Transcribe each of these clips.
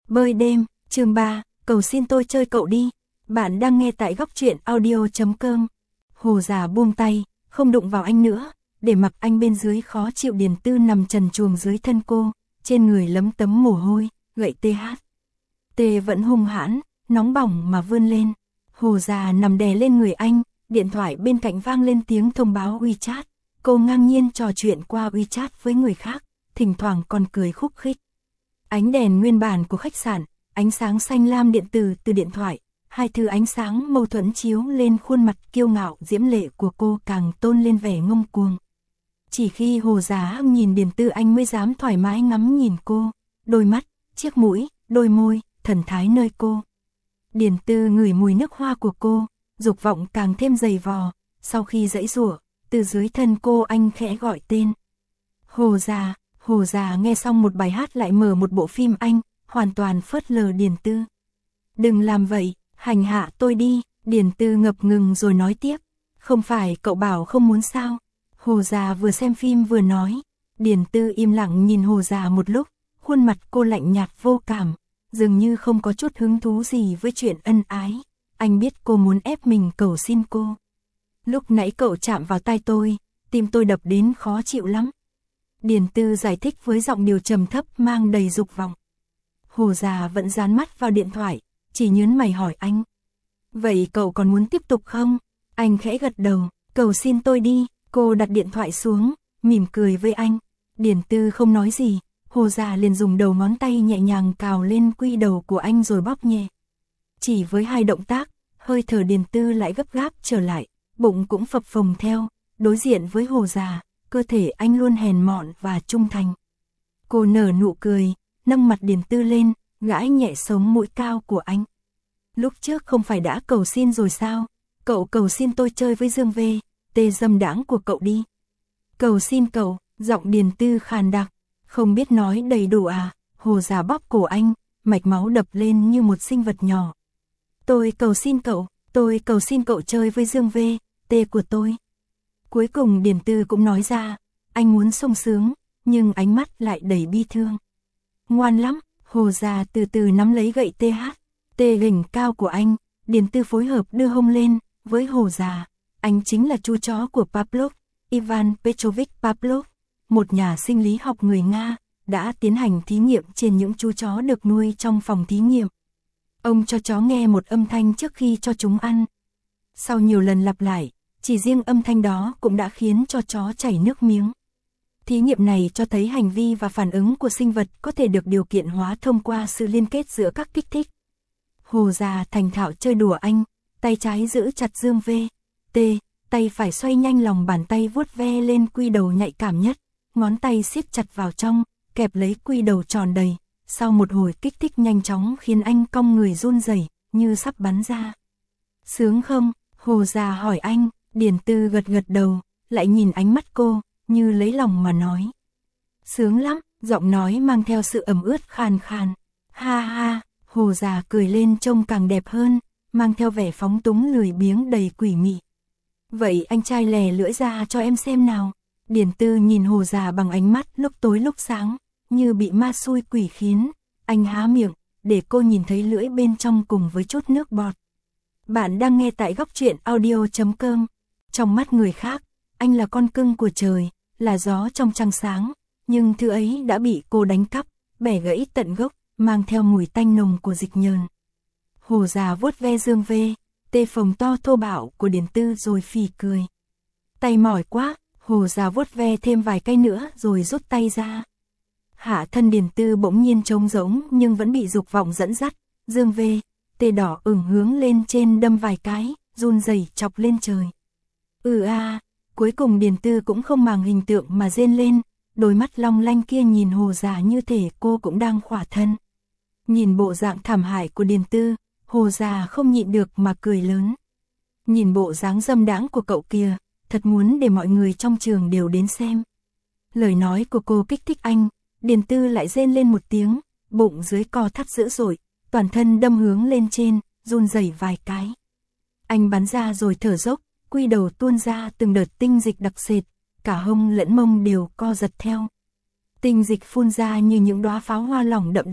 Bơi đêm, chương 3, cầu xin tôi chơi cậu đi. Bạn đang nghe tại góc truyện audio.com. Hồ già buông tay, không đụng vào anh nữa, để mặc anh bên dưới khó chịu. Điền Tư nằm trần truồng dưới thân cô, trên người lấm tấm mồ hôi, gậy TH. Tê vẫn hung hãn, nóng bỏng mà vươn lên. Hồ già nằm đè lên người anh, điện thoại bên cạnh vang lên tiếng thông báo WeChat. Cô ngang nhiên trò chuyện qua WeChat với người khác, thỉnh thoảng còn cười khúc khích. Ánh đèn nguyên bản của khách sạn, ánh sáng xanh lam điện tử từ điện thoại, hai thứ ánh sáng mâu thuẫn chiếu lên khuôn mặt kiêu ngạo diễm lệ của cô, càng tôn lên vẻ ngông cuồng. Chỉ khi Hồ Giá nhìn Điền Tư anh mới dám thoải mái ngắm nhìn cô, đôi mắt, chiếc mũi, đôi môi, thần thái nơi cô. Điền Tư ngửi mùi nước hoa của cô, dục vọng càng thêm dày vò. Sau khi giãy giụa, từ dưới thân cô anh khẽ gọi tên. Hồ Già. Hồ già nghe xong một bài hát lại mở một bộ phim anh, hoàn toàn phớt lờ Điền Tư. Đừng làm vậy, hành hạ tôi đi. Điền Tư ngập ngừng rồi nói tiếp. Không phải cậu bảo không muốn sao? Hồ già vừa xem phim vừa nói. Điền Tư im lặng nhìn Hồ già một lúc, khuôn mặt cô lạnh nhạt vô cảm, dường như không có chút hứng thú gì với chuyện ân ái. Anh biết cô muốn ép mình cầu xin cô. Lúc nãy cậu chạm vào tai tôi, tim tôi đập đến khó chịu lắm. Điền Tư giải thích với giọng điệu trầm thấp mang đầy dục vọng. Hồ già vẫn dán mắt vào điện thoại, chỉ nhướng mày hỏi anh. Vậy cậu còn muốn tiếp tục không? Anh khẽ gật đầu, cầu xin tôi đi. Cô đặt điện thoại xuống, mỉm cười với anh. Điền Tư không nói gì, Hồ già liền dùng đầu ngón tay nhẹ nhàng cào lên quy đầu của anh rồi bóp nhẹ. Chỉ với hai động tác, hơi thở Điền Tư lại gấp gáp trở lại, bụng cũng phập phồng theo, đối diện với Hồ già. Cơ thể anh luôn hèn mọn và trung thành. Cô nở nụ cười, nâng mặt Điền Tư lên, gãi nhẹ sống mũi cao của anh. Lúc trước không phải đã cầu xin rồi sao? Cậu cầu xin tôi chơi với Dương V, tê dâm đãng của cậu đi. Cầu xin cậu, giọng Điền Tư khàn đặc, không biết nói đầy đủ à? Hồ già bóp cổ anh, mạch máu đập lên như một sinh vật nhỏ. Tôi cầu xin cậu chơi với Dương V, tê của tôi. Cuối cùng Điền Tư cũng nói ra, anh muốn sung sướng, nhưng ánh mắt lại đầy bi thương. Ngoan lắm, Hồ già từ từ nắm lấy gậy tê gỉnh cao của anh, Điền Tư phối hợp đưa hông lên, với Hồ già. Anh chính là chú chó của Pavlov, Ivan Petrovich Pavlov, một nhà sinh lý học người Nga, đã tiến hành thí nghiệm trên những chú chó được nuôi trong phòng thí nghiệm. Ông cho chó nghe một âm thanh trước khi cho chúng ăn. Sau nhiều lần lặp lại, chỉ riêng âm thanh đó cũng đã khiến cho chó chảy nước miếng. Thí nghiệm này cho thấy hành vi và phản ứng của sinh vật có thể được điều kiện hóa thông qua sự liên kết giữa các kích thích. Hồ già thành thạo chơi đùa anh, tay trái giữ chặt Dương V, T, tay phải xoay nhanh lòng bàn tay vuốt ve lên quy đầu nhạy cảm nhất, ngón tay siết chặt vào trong, kẹp lấy quy đầu tròn đầy. Sau một hồi kích thích nhanh chóng khiến anh cong người run rẩy, như sắp bắn ra. Sướng không? Hồ già hỏi anh. Điền Tư gật đầu, lại nhìn ánh mắt cô, như lấy lòng mà nói. Sướng lắm, giọng nói mang theo sự ẩm ướt khàn khàn. Ha ha, Hồ già cười lên trông càng đẹp hơn, mang theo vẻ phóng túng lười biếng đầy quỷ mị. Vậy anh trai lè lưỡi ra cho em xem nào. Điền Tư nhìn Hồ già bằng ánh mắt lúc tối lúc sáng, như bị ma xui quỷ khiến. Anh há miệng, để cô nhìn thấy lưỡi bên trong cùng với chút nước bọt. Bạn đang nghe tại góc truyện audio.com. Trong mắt người khác, anh là con cưng của trời, là gió trong trăng sáng, nhưng thứ ấy đã bị cô đánh cắp, bẻ gãy tận gốc, mang theo mùi tanh nồng của dịch nhờn. Hồ già vuốt ve Dương V, tê phồng to thô bạo của Điền Tư rồi phì cười. Tay mỏi quá, Hồ già vuốt ve thêm vài cái nữa rồi rút tay ra. Hạ thân Điền Tư bỗng nhiên trống rỗng nhưng vẫn bị dục vọng dẫn dắt. Dương V, tê đỏ ửng hướng lên trên đâm vài cái, run rẩy chọc lên trời. Cuối cùng Điền Tư cũng không màng hình tượng mà rên lên, đôi mắt long lanh kia nhìn Hồ già như thể cô cũng đang khỏa thân. Nhìn bộ dạng thảm hại của Điền Tư, Hồ già không nhịn được mà cười lớn. Nhìn bộ dáng dâm đãng của cậu kìa, thật muốn để mọi người trong trường đều đến xem. Lời nói của cô kích thích anh, Điền Tư lại rên lên một tiếng, bụng dưới co thắt dữ dội, toàn thân đâm hướng lên trên, run rẩy vài cái. Anh bắn ra rồi thở dốc, quy đầu tuôn ra từng đợt tinh dịch đặc sệt, cả hông lẫn mông đều co giật theo. Tinh dịch phun ra như những đóa pháo hoa lỏng đậm đặc,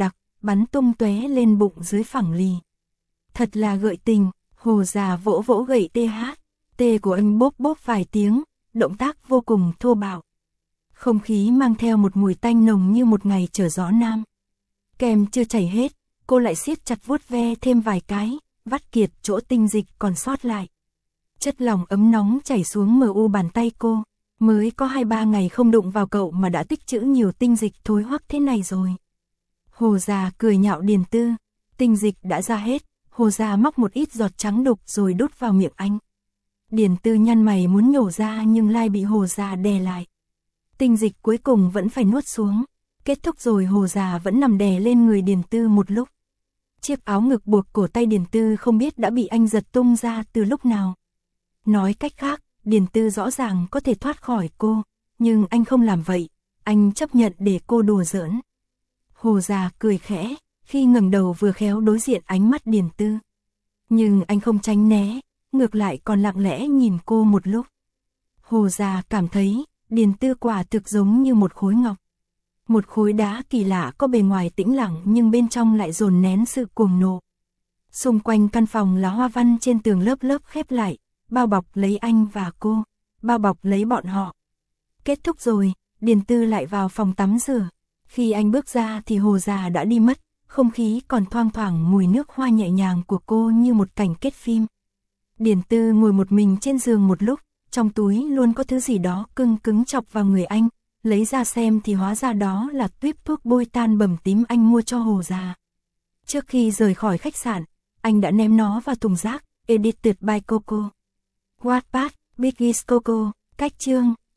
bắn tung tóe lên bụng dưới phẳng lì. Thật là gợi tình, Hồ già vỗ vỗ gậy tê của anh bốp bốp vài tiếng, động tác vô cùng thô bạo. Không khí mang theo một mùi tanh nồng như một ngày trở gió nam. Kem chưa chảy hết, cô lại siết chặt vuốt ve thêm vài cái, vắt kiệt chỗ tinh dịch còn sót lại. Chất lỏng ấm nóng chảy xuống mờ u bàn tay cô, mới có 2-3 ngày không đụng vào cậu mà đã tích trữ nhiều tinh dịch thối hoắc thế này rồi. Hồ già cười nhạo Điền Tư, tinh dịch đã ra hết, Hồ già móc một ít giọt trắng đục rồi đút vào miệng anh. Điền Tư nhăn mày muốn nhổ ra nhưng lại bị Hồ già đè lại. Tinh dịch cuối cùng vẫn phải nuốt xuống, kết thúc rồi. Hồ già vẫn nằm đè lên người Điền Tư một lúc. Chiếc áo ngực buộc cổ tay Điền Tư không biết đã bị anh giật tung ra từ lúc nào. Nói cách khác, Điền Tư rõ ràng có thể thoát khỏi cô, nhưng anh không làm vậy, anh chấp nhận để cô đùa giỡn. Hồ già cười khẽ, khi ngẩng đầu vừa khéo đối diện ánh mắt Điền Tư. Nhưng anh không tránh né, ngược lại còn lặng lẽ nhìn cô một lúc. Hồ già cảm thấy, Điền Tư quả thực giống như một khối ngọc. Một khối đá kỳ lạ có bề ngoài tĩnh lặng nhưng bên trong lại dồn nén sự cuồng nộ. Xung quanh căn phòng là hoa văn trên tường lớp lớp khép lại, bao bọc lấy anh và cô, bao bọc lấy bọn họ. Kết thúc rồi, Điền Tư lại vào phòng tắm rửa. Khi anh bước ra thì Hồ già đã đi mất, không khí còn thoang thoảng mùi nước hoa nhẹ nhàng của cô như một cảnh kết phim. Điền Tư ngồi một mình trên giường một lúc, trong túi luôn có thứ gì đó cứng cứng chọc vào người anh, lấy ra xem thì hóa ra đó là tuýp thuốc bôi tan bầm tím anh mua cho Hồ già. Trước khi rời khỏi khách sạn, anh đã ném nó vào thùng rác. Edited by Coco. Wattpad, Biggies Coco, cách chương.